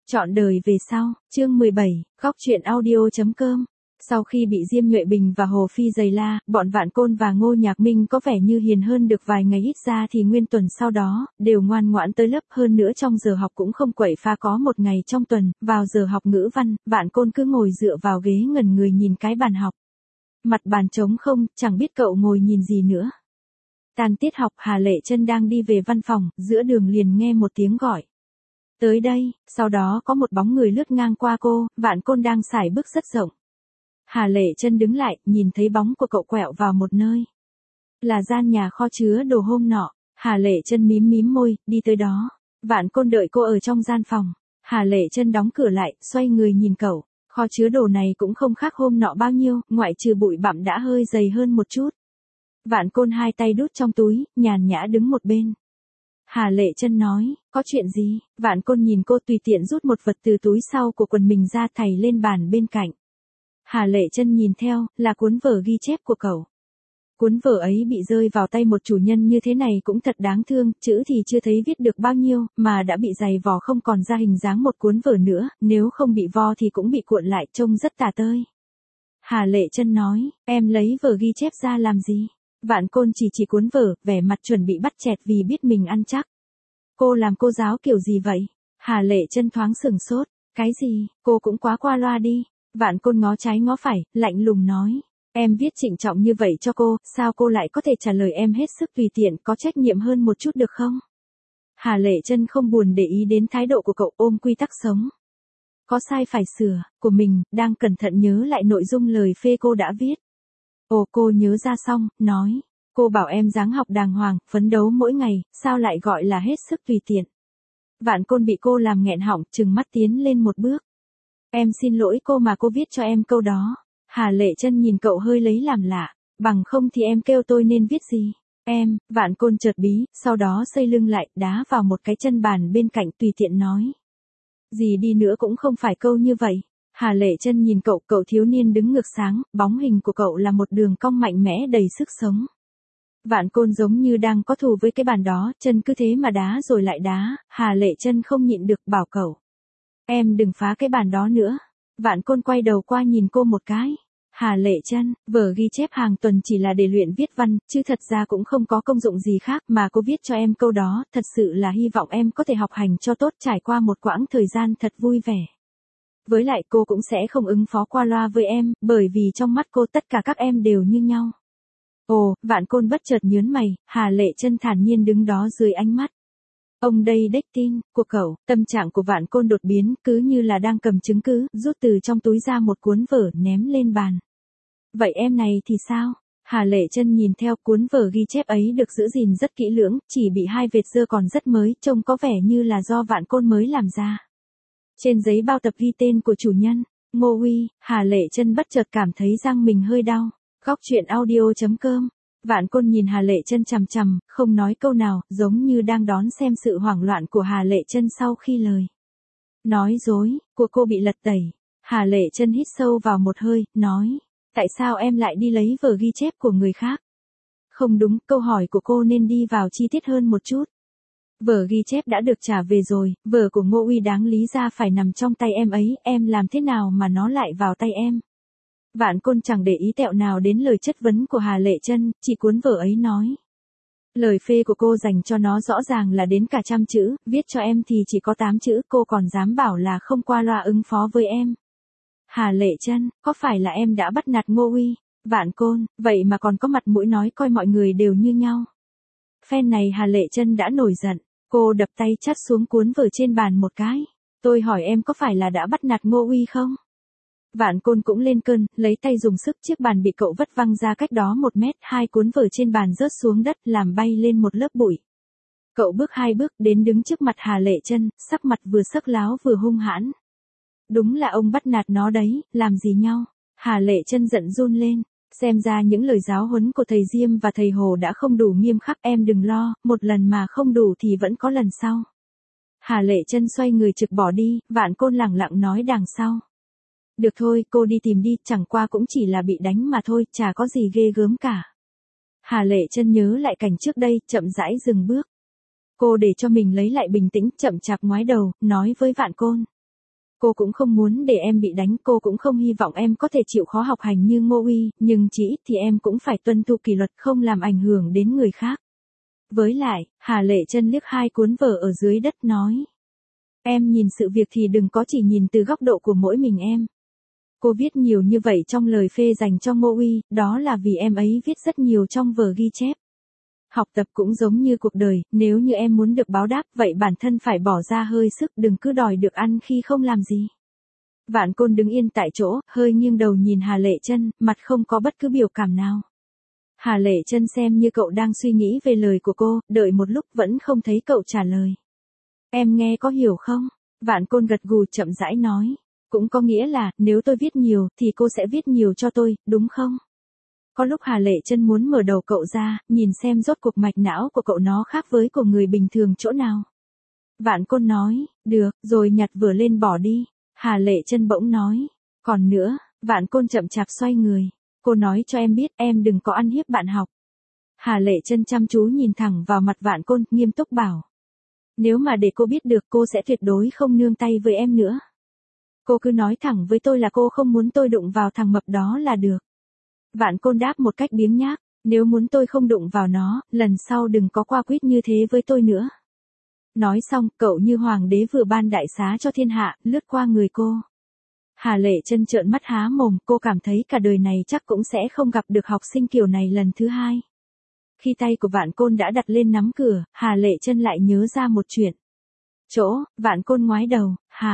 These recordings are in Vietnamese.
Trọn đời về sau, chương 17, góc truyện audio.com. Sau khi bị Diêm Nhuệ Bình và Hồ Phi giày la, bọn Vạn Côn và Ngô Nhạc Minh có vẻ như hiền hơn được vài ngày, ít ra thì nguyên tuần sau đó, đều ngoan ngoãn tới lớp, hơn nữa trong giờ học cũng không quậy phá. Có một ngày trong tuần, vào giờ học ngữ văn, Vạn Côn cứ ngồi dựa vào ghế ngẩn người nhìn cái bàn học. Mặt bàn trống không, chẳng biết cậu ngồi nhìn gì nữa. Tan tiết học, Hà Lệ Chân đang đi về văn phòng, giữa đường liền nghe một tiếng gọi. Tới đây, sau đó có một bóng người lướt ngang qua cô, Vạn Côn đang sải bước rất rộng. Hà Lệ Chân đứng lại, nhìn thấy bóng của cậu quẹo vào một nơi. Là gian nhà kho chứa đồ hôm nọ. Hà Lệ Chân mím mím môi, đi tới đó. Vạn Côn đợi cô ở trong gian phòng. Hà Lệ Chân đóng cửa lại, xoay người nhìn cậu. Kho chứa đồ này cũng không khác hôm nọ bao nhiêu, ngoại trừ bụi bặm đã hơi dày hơn một chút. Vạn Côn hai tay đút trong túi, nhàn nhã đứng một bên. Hà Lệ Chân nói, có chuyện gì? Vạn Côn nhìn cô, tùy tiện rút một vật từ túi sau của quần mình ra, thảy lên bàn bên cạnh. Hà Lệ Chân nhìn theo, là cuốn vở ghi chép của cậu. Cuốn vở ấy bị rơi vào tay một chủ nhân như thế này cũng thật đáng thương, chữ thì chưa thấy viết được bao nhiêu, mà đã bị giày vò không còn ra hình dáng một cuốn vở nữa, nếu không bị vo thì cũng bị cuộn lại, trông rất tả tơi. Hà Lệ Chân nói, em lấy vở ghi chép ra làm gì? Vạn Côn chỉ cuốn vở, vẻ mặt chuẩn bị bắt chẹt vì biết mình ăn chắc. Cô làm cô giáo kiểu gì vậy? Hà Lệ Chân thoáng sửng sốt, cái gì, cô cũng quá qua loa đi. Vạn Côn ngó trái ngó phải, lạnh lùng nói, em viết trịnh trọng như vậy cho cô, sao cô lại có thể trả lời em hết sức tùy tiện, có trách nhiệm hơn một chút được không? Hà Lệ Chân không buồn để ý đến thái độ của cậu, ôm quy tắc sống. Có sai phải sửa, của mình, đang cẩn thận nhớ lại nội dung lời phê cô đã viết. Ồ, cô nhớ ra xong, nói, cô bảo em dáng học đàng hoàng, phấn đấu mỗi ngày, sao lại gọi là hết sức tùy tiện? Vạn Côn bị cô làm nghẹn họng, trừng mắt tiến lên một bước. Em xin lỗi cô mà cô viết cho em câu đó. Hà Lệ Chân nhìn cậu hơi lấy làm lạ, bằng không thì em kêu tôi nên viết gì? Em, Vạn Côn chợt bí, sau đó xây lưng lại, đá vào một cái chân bàn bên cạnh, tùy tiện nói. Gì đi nữa cũng không phải câu như vậy. Hà Lệ Chân nhìn cậu, cậu thiếu niên đứng ngược sáng, bóng hình của cậu là một đường cong mạnh mẽ đầy sức sống. Vạn Côn giống như đang có thù với cái bàn đó, chân cứ thế mà đá rồi lại đá, Hà Lệ Chân không nhịn được bảo cậu. Em đừng phá cái bàn đó nữa. Vạn Côn quay đầu qua nhìn cô một cái. Hà Lệ Chân, vở ghi chép hàng tuần chỉ là để luyện viết văn, chứ thật ra cũng không có công dụng gì khác, mà cô viết cho em câu đó, thật sự là hy vọng em có thể học hành cho tốt, trải qua một quãng thời gian thật vui vẻ. Với lại cô cũng sẽ không ứng phó qua loa với em, bởi vì trong mắt cô tất cả các em đều như nhau. Ồ, Vạn Côn bất chợt nhớn mày, Hà Lệ Chân thản nhiên đứng đó dưới ánh mắt. Ông đây đếch tin, của cậu, tâm trạng của Vạn Côn đột biến, cứ như là đang cầm chứng cứ, rút từ trong túi ra một cuốn vở, ném lên bàn. Vậy em này thì sao? Hà Lệ Chân nhìn theo, cuốn vở ghi chép ấy được giữ gìn rất kỹ lưỡng, chỉ bị hai vệt dơ còn rất mới, trông có vẻ như là do Vạn Côn mới làm ra. Trên giấy bao tập ghi tên của chủ nhân, Ngô Uy. Hà Lệ Chân bất chợt cảm thấy răng mình hơi đau. Góc truyện audio.com. Vạn Côn nhìn Hà Lệ Chân chằm chằm, không nói câu nào, giống như đang đón xem sự hoảng loạn của Hà Lệ Chân sau khi lời nói dối của cô bị lật tẩy. Hà Lệ Chân hít sâu vào một hơi, nói, tại sao em lại đi lấy vở ghi chép của người khác? Không đúng, câu hỏi của cô nên đi vào chi tiết hơn một chút. Vở ghi chép đã được trả về rồi, vở của Ngô Uy đáng lý ra phải nằm trong tay em ấy, em làm thế nào mà nó lại vào tay em? Vạn Côn chẳng để ý tẹo nào đến lời chất vấn của Hà Lệ Chân, chỉ cuốn vở ấy nói. Lời phê của cô dành cho nó rõ ràng là đến cả 100 chữ, viết cho em thì chỉ có 8 chữ, cô còn dám bảo là không qua loa ứng phó với em. Hà Lệ Chân, có phải là em đã bắt nạt Ngô Uy? Vạn Côn, vậy mà còn có mặt mũi nói coi mọi người đều như nhau. Phen này Hà Lệ Chân đã nổi giận, cô đập tay chát xuống cuốn vở trên bàn một cái. Tôi hỏi em có phải là đã bắt nạt Ngô Uy không? Vạn Côn cũng lên cơn, lấy tay dùng sức, chiếc bàn bị cậu vất văng ra cách đó 1 mét, hai cuốn vở trên bàn rớt xuống đất, làm bay lên một lớp bụi. Cậu bước 2 bước đến đứng trước mặt Hà Lệ Chân, sắc mặt vừa sắc láo vừa hung hãn. Đúng là ông bắt nạt nó đấy, làm gì nhau? Hà Lệ Chân giận run lên, xem ra những lời giáo huấn của thầy Diêm và thầy Hồ đã không đủ nghiêm khắc, em đừng lo, một lần mà không đủ thì vẫn có lần sau. Hà Lệ Chân xoay người trực bỏ đi, Vạn Côn lẳng lặng nói đằng sau. Được thôi, cô đi tìm đi, chẳng qua cũng chỉ là bị đánh mà thôi, chả có gì ghê gớm cả. Hà Lệ Chân nhớ lại cảnh trước đây, chậm rãi dừng bước. Cô để cho mình lấy lại bình tĩnh, chậm chạp ngoái đầu, nói với Vạn Côn. Cô cũng không muốn để em bị đánh, cô cũng không hy vọng em có thể chịu khó học hành như Ngô Uy, nhưng chỉ ít thì em cũng phải tuân thủ kỷ luật, không làm ảnh hưởng đến người khác. Với lại, Hà Lệ Chân liếc hai cuốn vở ở dưới đất nói. Em nhìn sự việc thì đừng có chỉ nhìn từ góc độ của mỗi mình em. Cô viết nhiều như vậy trong lời phê dành cho Ngô Uy, đó là vì em ấy viết rất nhiều trong vở ghi chép. Học tập cũng giống như cuộc đời, nếu như em muốn được báo đáp, vậy bản thân phải bỏ ra hơi sức, đừng cứ đòi được ăn khi không làm gì. Vạn Côn đứng yên tại chỗ, hơi nghiêng đầu nhìn Hà Lệ Chân, mặt không có bất cứ biểu cảm nào. Hà Lệ Chân xem như cậu đang suy nghĩ về lời của cô, đợi một lúc vẫn không thấy cậu trả lời. Em nghe có hiểu không? Vạn Côn gật gù chậm rãi nói. Cũng có nghĩa là, nếu tôi viết nhiều, thì cô sẽ viết nhiều cho tôi, đúng không? Có lúc Hà Lệ Chân muốn mở đầu cậu ra, nhìn xem rốt cuộc mạch não của cậu nó khác với của người bình thường chỗ nào. Vạn Côn nói, được, rồi nhặt vở lên bỏ đi. Hà Lệ Chân bỗng nói, còn nữa, Vạn Côn chậm chạp xoay người. Cô nói cho em biết em đừng có ăn hiếp bạn học. Hà Lệ Chân chăm chú nhìn thẳng vào mặt Vạn Côn, nghiêm túc bảo. Nếu mà để cô biết được cô sẽ tuyệt đối không nương tay với em nữa. Cô cứ nói thẳng với tôi là cô không muốn tôi đụng vào thằng mập đó là được. Vạn Côn đáp một cách biếng nhác, nếu muốn tôi không đụng vào nó, lần sau đừng có qua quýt như thế với tôi nữa. Nói xong, cậu như hoàng đế vừa ban đại xá cho thiên hạ, lướt qua người cô. Hà Lệ Chân trợn mắt há mồm, cô cảm thấy cả đời này chắc cũng sẽ không gặp được học sinh kiểu này lần thứ hai. Khi tay của Vạn Côn đã đặt lên nắm cửa, Hà Lệ Chân lại nhớ ra một chuyện. Vạn Côn ngoái đầu,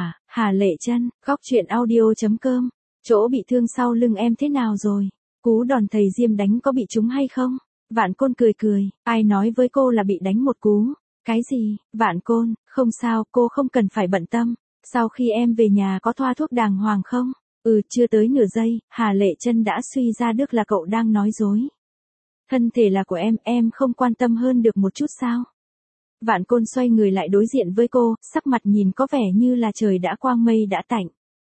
Hà Lệ Chân, góc truyện audio.com. Chỗ bị thương sau lưng em thế nào rồi? Cú đòn thầy Diêm đánh có bị trúng hay không? Vạn Côn cười, ai nói với cô là bị đánh một cú? Cái gì? Vạn Côn, không sao, cô không cần phải bận tâm. Sau khi em về nhà có thoa thuốc đàng hoàng không? Chưa tới nửa giây, Hà Lệ Chân đã suy ra được là cậu đang nói dối. Thân thể là của em không quan tâm hơn được một chút sao? Vạn Côn xoay người lại đối diện với cô, sắc mặt nhìn có vẻ như là trời đã quang mây đã tạnh.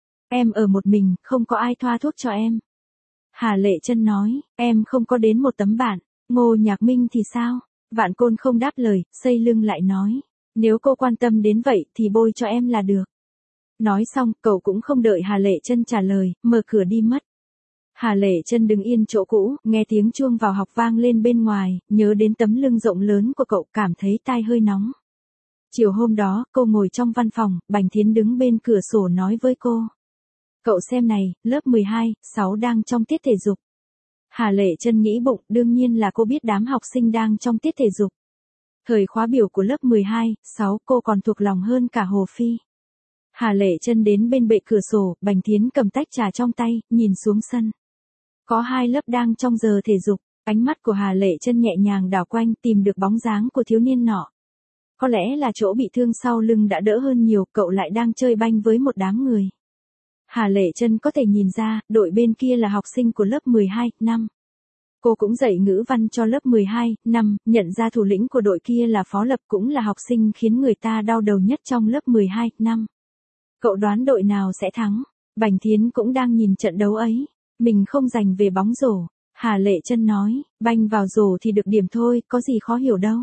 Em ở một mình, không có ai thoa thuốc cho em. Hà Lệ Chân nói, em không có đến một tấm bản. Ngô Nhạc Minh thì sao? Vạn Côn không đáp lời, xây lưng lại nói. Nếu cô quan tâm đến vậy thì bôi cho em là được. Nói xong, cậu cũng không đợi Hà Lệ Chân trả lời, mở cửa đi mất. Hà Lệ Chân đứng yên chỗ cũ, nghe tiếng chuông vào học vang lên bên ngoài, nhớ đến tấm lưng rộng lớn của cậu, cảm thấy tai hơi nóng. Chiều hôm đó, cô ngồi trong văn phòng, Bành Thiến đứng bên cửa sổ nói với cô. Cậu xem này, lớp 12, 6 đang trong tiết thể dục. Hà Lệ Chân nghĩ bụng, đương nhiên là cô biết đám học sinh đang trong tiết thể dục. Thời khóa biểu của lớp 12, 6 cô còn thuộc lòng hơn cả Hồ Phi. Hà Lệ Chân đến bên bệ cửa sổ, Bành Thiến cầm tách trà trong tay, nhìn xuống sân. Có 2 lớp đang trong giờ thể dục, ánh mắt của Hà Lệ Chân nhẹ nhàng đảo quanh tìm được bóng dáng của thiếu niên nọ. Có lẽ là chỗ bị thương sau lưng đã đỡ hơn nhiều, cậu lại đang chơi banh với một đám người. Hà Lệ Chân có thể nhìn ra, đội bên kia là học sinh của lớp 12, năm. Cô cũng dạy ngữ văn cho lớp 12, năm, nhận ra thủ lĩnh của đội kia là Phó Lập cũng là học sinh khiến người ta đau đầu nhất trong lớp 12, năm. Cậu đoán đội nào sẽ thắng? Bành Thiến cũng đang nhìn trận đấu ấy. Mình không giành về bóng rổ. Hà Lệ Chân nói, banh vào rổ thì được điểm thôi, có gì khó hiểu đâu.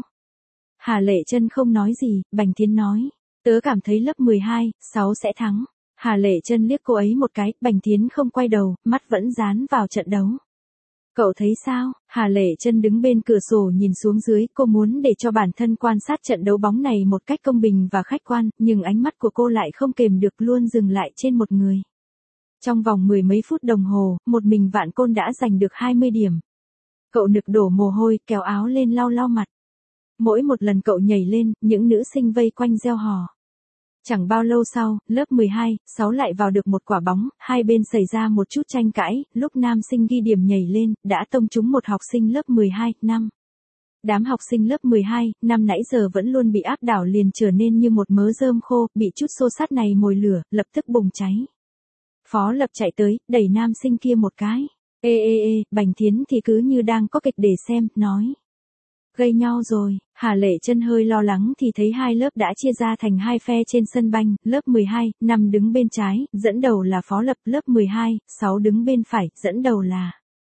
Hà Lệ Chân không nói gì, Bành Thiến nói, tớ cảm thấy lớp 12, 6 sẽ thắng. Hà Lệ Chân liếc cô ấy một cái, Bành Thiến không quay đầu, mắt vẫn dán vào trận đấu. Cậu thấy sao? Hà Lệ Chân đứng bên cửa sổ nhìn xuống dưới, cô muốn để cho bản thân quan sát trận đấu bóng này một cách công bình và khách quan, nhưng ánh mắt của cô lại không kềm được luôn dừng lại trên một người. Trong vòng 10 mấy phút đồng hồ, một mình Vạn Côn đã giành được 20 điểm. Cậu nực đổ mồ hôi, kéo áo lên lau lau mặt. Mỗi một lần cậu nhảy lên, những nữ sinh vây quanh reo hò. Chẳng bao lâu sau, lớp 12, 6 lại vào được một quả bóng, hai bên xảy ra một chút tranh cãi, lúc nam sinh ghi điểm nhảy lên, đã tông trúng một học sinh lớp 12, năm. Đám học sinh lớp 12, năm nãy giờ vẫn luôn bị áp đảo liền trở nên như một mớ rơm khô, bị chút xô xát này mồi lửa, lập tức bùng cháy. Phó Lập chạy tới, đẩy nam sinh kia một cái. Bành Thiến thì cứ như đang có kịch để xem, nói. Gây nhau rồi. Hà Lệ Chân hơi lo lắng thì thấy hai lớp đã chia ra thành hai phe trên sân banh, lớp 12, 5 đứng bên trái, dẫn đầu là Phó Lập, lớp 12, 6 đứng bên phải, dẫn đầu là.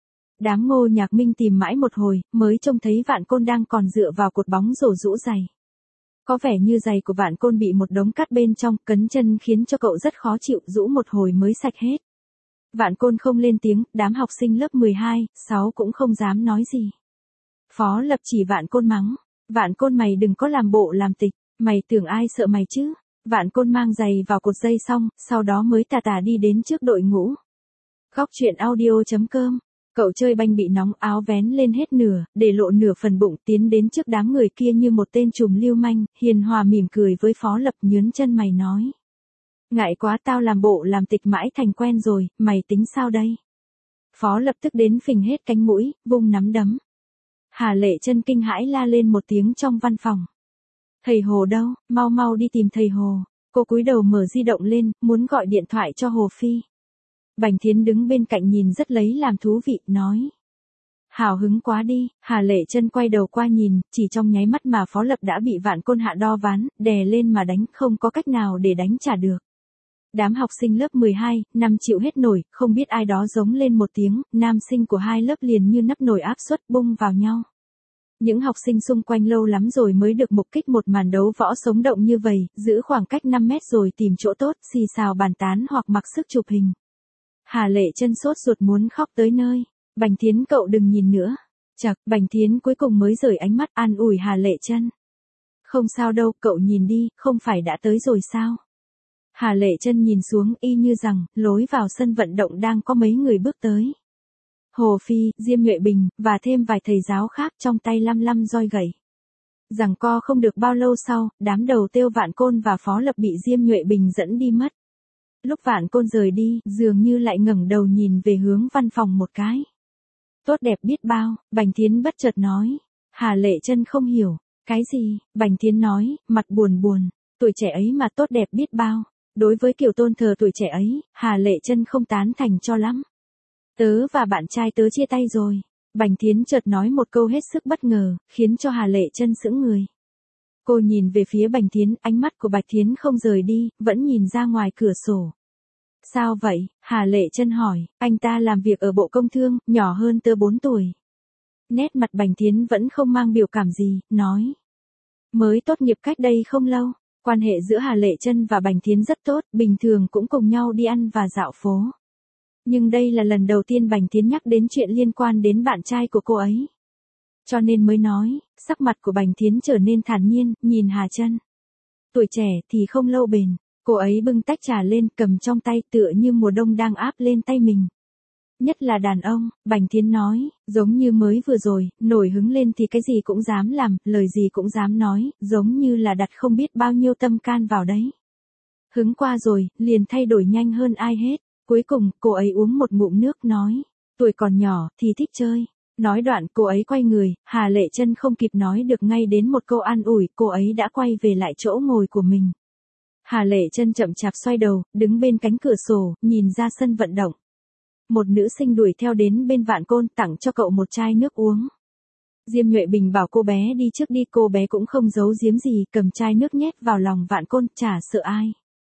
Đám Ngô Nhạc Minh tìm mãi một hồi, mới trông thấy Vạn Côn đang còn dựa vào cột bóng rổ rũ giày. Có vẻ như giày của Vạn Côn bị một đống cát bên trong cấn chân khiến cho cậu rất khó chịu, rũ một hồi mới sạch hết. Vạn Côn không lên tiếng, đám học sinh lớp 12, 6 cũng không dám nói gì. Phó Lập chỉ Vạn Côn mắng. Vạn Côn mày đừng có làm bộ làm tịch, mày tưởng ai sợ mày chứ. Vạn Côn mang giày vào cột dây xong, sau đó mới tà tà đi đến trước đội ngũ. Góc truyện audio.com. Cậu chơi banh bị nóng, áo vén lên hết nửa, để lộ nửa phần bụng, tiến đến trước đám người kia như một tên trùm lưu manh, hiền hòa mỉm cười với Phó Lập, nhướn chân mày nói. Ngại quá, tao làm bộ làm tịch mãi thành quen rồi, mày tính sao đây? Phó Lập tức đến phình hết cánh mũi, vung nắm đấm. Hà Lệ Chân kinh hãi la lên một tiếng trong văn phòng. Thầy Hồ đâu, mau mau đi tìm thầy Hồ. Cô cúi đầu mở di động lên, muốn gọi điện thoại cho Hồ Phi. Bành Thiến đứng bên cạnh nhìn rất lấy làm thú vị, nói. Hào hứng quá đi. Hà Lệ Chân quay đầu qua nhìn, chỉ trong nháy mắt mà Phó Lập đã bị Vạn Côn hạ đo ván, đè lên mà đánh, không có cách nào để đánh trả được. Đám học sinh lớp 12, năm chịu hết nổi, không biết ai đó giống lên một tiếng, nam sinh của hai lớp liền như nắp nồi áp suất bung vào nhau. Những học sinh xung quanh lâu lắm rồi mới được mục kích một màn đấu võ sống động như vậy, giữ khoảng cách 5 mét rồi tìm chỗ tốt, xì xào bàn tán hoặc mặc sức chụp hình. Hà Lệ Chân sốt ruột muốn khóc tới nơi. Bành Thiến cậu đừng nhìn nữa. Chậc, Bành Thiến cuối cùng mới rời ánh mắt an ủi Hà Lệ Chân. Không sao đâu, cậu nhìn đi, không phải đã tới rồi sao? Hà Lệ Chân nhìn xuống y như rằng, lối vào sân vận động đang có mấy người bước tới. Hồ Phi, Diêm Nhuệ Bình, và thêm vài thầy giáo khác trong tay lăm lăm roi gậy. Giằng co không được bao lâu sau, đám đầu tiêu Vạn Côn và Phó Lập bị Diêm Nhuệ Bình dẫn đi mất. Lúc Vạn Côn rời đi, dường như lại ngẩng đầu nhìn về hướng văn phòng một cái. Tốt đẹp biết bao, Bành Thiến bất chợt nói. Hà Lệ Chân không hiểu. Cái gì? Bành Thiến nói, mặt buồn buồn. Tuổi trẻ ấy mà tốt đẹp biết bao. Đối với kiểu tôn thờ tuổi trẻ ấy, Hà Lệ Chân không tán thành cho lắm. Tớ và bạn trai tớ chia tay rồi. Bành Thiến chợt nói một câu hết sức bất ngờ, khiến cho Hà Lệ Chân sững người. Cô nhìn về phía Bành Thiến, ánh mắt của Bạch Thiến không rời đi, vẫn nhìn ra ngoài cửa sổ. Sao vậy? Hà Lệ Chân hỏi, anh ta làm việc ở Bộ Công Thương, nhỏ hơn tớ 4 tuổi. Nét mặt Bành Thiến vẫn không mang biểu cảm gì, nói. Mới tốt nghiệp cách đây không lâu, quan hệ giữa Hà Lệ Chân và Bành Thiến rất tốt, bình thường cũng cùng nhau đi ăn và dạo phố. Nhưng đây là lần đầu tiên Bành Thiến nhắc đến chuyện liên quan đến bạn trai của cô ấy. Cho nên mới nói, sắc mặt của Bành Thiến trở nên thản nhiên, nhìn Hà Chân. Tuổi trẻ thì không lâu bền, cô ấy bưng tách trà lên cầm trong tay tựa như mùa đông đang áp lên tay mình. Nhất là đàn ông, Bành Thiến nói, giống như mới vừa rồi, nổi hứng lên thì cái gì cũng dám làm, lời gì cũng dám nói, giống như là đặt không biết bao nhiêu tâm can vào đấy. Hứng qua rồi, liền thay đổi nhanh hơn ai hết. Cuối cùng, cô ấy uống một ngụm nước nói, tuổi còn nhỏ thì thích chơi. Nói đoạn cô ấy quay người, Hà Lệ Chân không kịp nói được ngay đến một câu an ủi, cô ấy đã quay về lại chỗ ngồi của mình. Hà Lệ Chân chậm chạp xoay đầu, đứng bên cánh cửa sổ, nhìn ra sân vận động. Một nữ sinh đuổi theo đến bên Vạn Côn tặng cho cậu một chai nước uống. Diêm Nhuệ Bình bảo cô bé đi trước đi, cô bé cũng không giấu giếm gì, cầm chai nước nhét vào lòng Vạn Côn, chả sợ ai.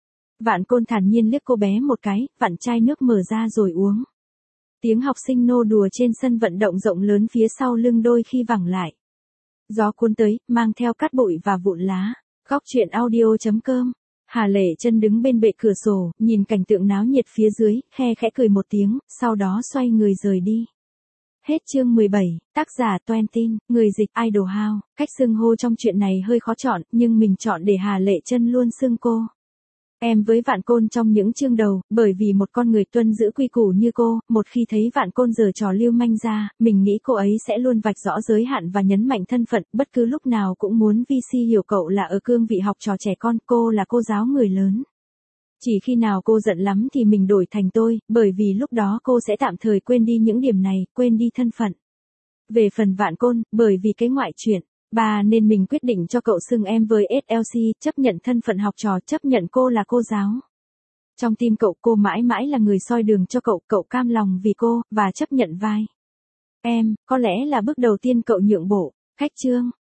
Vạn Côn thản nhiên liếc cô bé một cái, vặn chai nước mở ra rồi uống. Tiếng học sinh nô đùa trên sân vận động rộng lớn phía sau lưng đôi khi vẳng lại. Gió cuốn tới, mang theo cát bụi và vụn lá. Góc truyện audio.com. Hà Lệ Chân đứng bên bệ cửa sổ, nhìn cảnh tượng náo nhiệt phía dưới, khe khẽ cười một tiếng, sau đó xoay người rời đi. Hết chương 17, tác giả Toan Tin, người dịch Idol How. Cách xưng hô trong chuyện này hơi khó chọn, nhưng mình chọn để Hà Lệ Chân luôn xưng cô em với Vạn Côn trong những chương đầu, bởi vì một con người tuân giữ quy củ như cô, một khi thấy Vạn Côn giở trò lưu manh ra, mình nghĩ cô ấy sẽ luôn vạch rõ giới hạn và nhấn mạnh thân phận, bất cứ lúc nào cũng muốn VC hiểu cậu là ở cương vị học trò trẻ con, cô là cô giáo người lớn. Chỉ khi nào cô giận lắm thì mình đổi thành tôi, bởi vì lúc đó cô sẽ tạm thời quên đi những điểm này, quên đi thân phận. Về phần Vạn Côn, bởi vì cái ngoại chuyện. Nên mình quyết định cho cậu xưng em với SLC, chấp nhận thân phận học trò, chấp nhận cô là cô giáo. Trong tim cậu, cô mãi mãi là người soi đường cho cậu, cậu cam lòng vì cô, và chấp nhận vai em, có lẽ là bước đầu tiên cậu nhượng bộ. Khách chương.